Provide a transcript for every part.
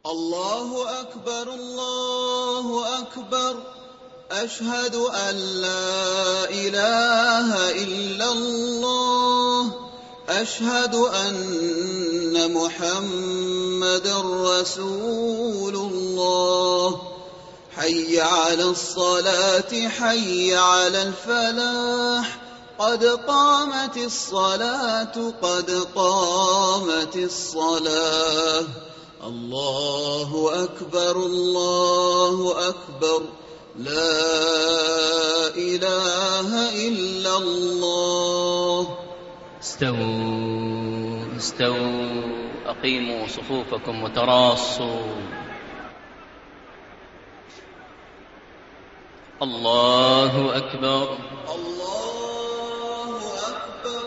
الله أكبر الله أكبر أشهد أن لا إله إلا الله أشهد أن محمدا رسول الله حي على الصلاة حي على الفلاح قد قامت الصلاة قد قامت الصلاة الله أكبر لا إله إلا الله. استووا أقيموا صفوفكم وتراصوا. الله أكبر الله أكبر.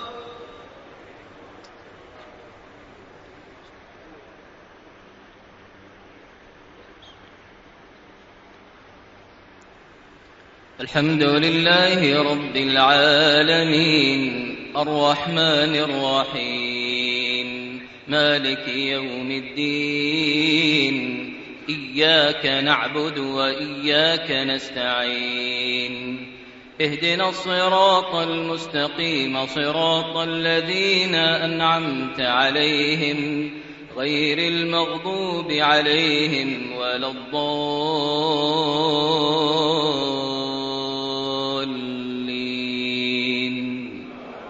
الحمد لله رب العالمين الرحمن الرحيم مالك يوم الدين إياك نعبد وإياك نستعين اهدنا الصراط المستقيم صراط الذين أنعمت عليهم غير المغضوب عليهم ولا الضالين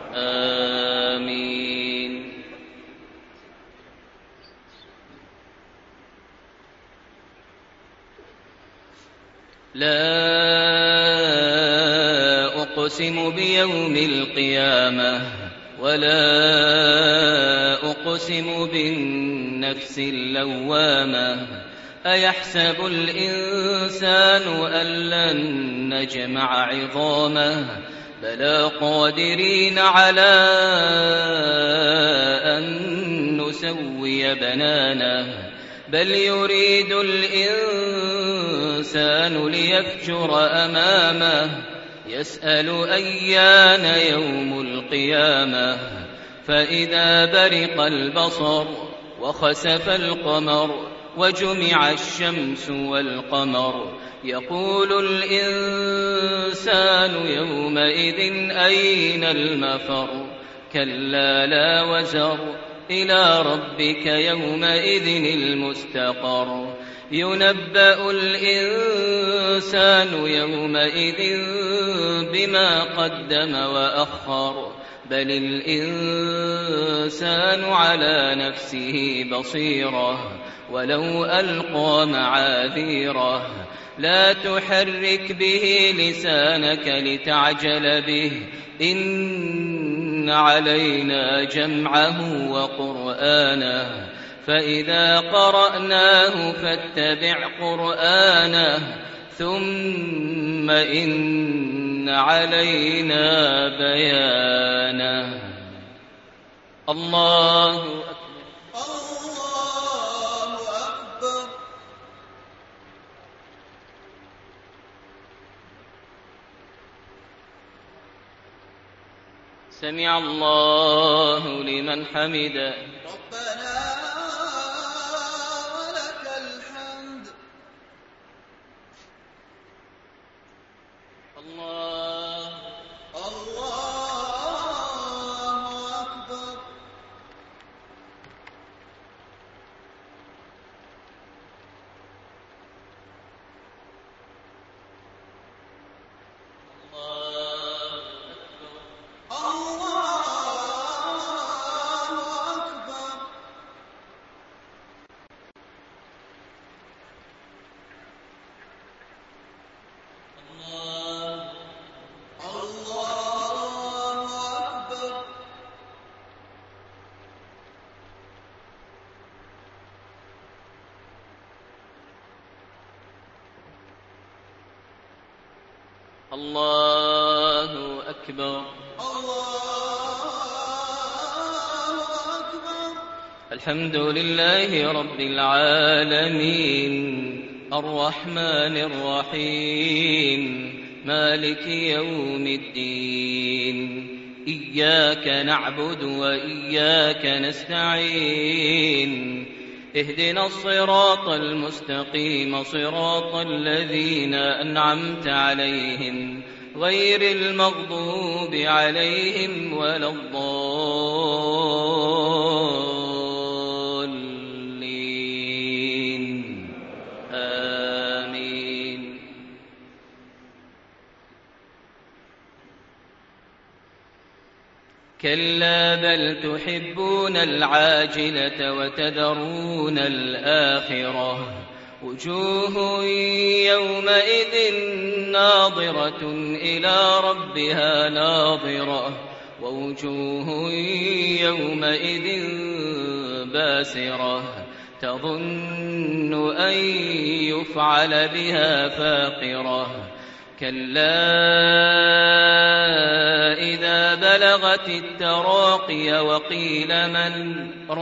آمين. لا أقسم بيوم القيامة ولا أقسم بالنفس اللوامة أيحسب الإنسان أن لن نجمع عظامه بلى قادرين على أن نسوي بنانه بل يريد الإنسان ليفجر أمامه يسأل أيان يوم القيامة فإذا برق البصر وخسف القمر وجمع الشمس والقمر يقول الإنسان يومئذ أين المفر كلا لا وزر إلى ربك يومئذ المستقر ينبأ الإنسان يومئذ بما قدم وأخر بل الإنسان على نفسه بصيرة ولو ألقى معاذيره لا تحرك به لسانك لتعجل به إن علينا جمعه وقرآنه فإذا قرأناه فاتبع قرآنه ثم إن علينا بيانه. الله أكبر الله أكبر. سمع الله لمن حمده ربنا ولك الحمد. الله أكبر. الله أكبر. الحمد لله رب العالمين الرحمن الرحيم مالك يوم الدين إياك نعبد وإياك نستعين اهدنا الصراط المستقيم صراط الذين أنعمت عليهم غير المغضوب عليهم ولا الضالين آمين. كلا بل تحبون العاجلة وتذرون الآخرة وجوه يومئذ ناظرة إلى ربها ناظرة ووجوه يومئذ باسرة تظن أن يفعل بها فاقرة كلا إذا بلغت التراقي وقيل من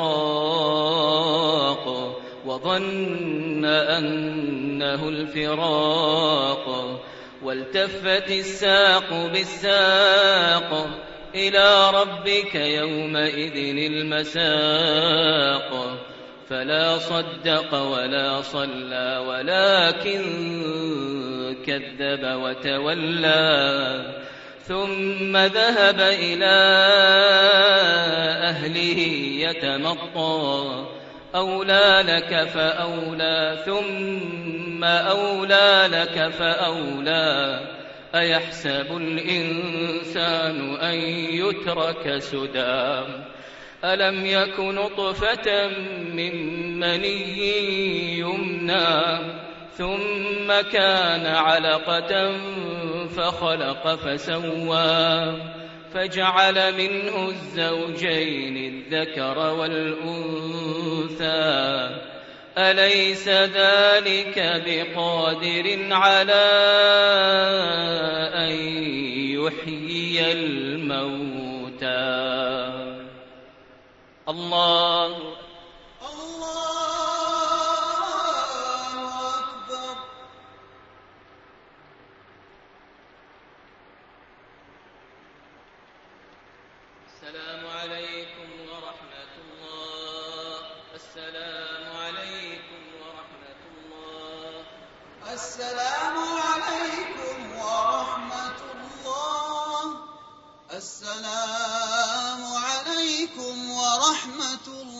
راق وظن أنه الفراق والتفت الساق بالساق إلى ربك يومئذ المساق فلا صدق ولا صلى ولكن كذب وتولى ثم ذهب إلى أهله يتمطى أولى لك فأولى ثم أولى لك فأولى أيحسب الإنسان أن يترك سدى ألم يك نطفة من مني يمنى ثم كان علقة فخلق فسوى فجعل منه الزوجين الذكر والأنثى أليس ذلك بقادر على أن يحيي الموتى الله أكبر. السلام عليكم ورحمة الله. السلام عليكم ورحمة الله. السلام عليكم ورحمة الله. السلام عليكم ورحمة الله.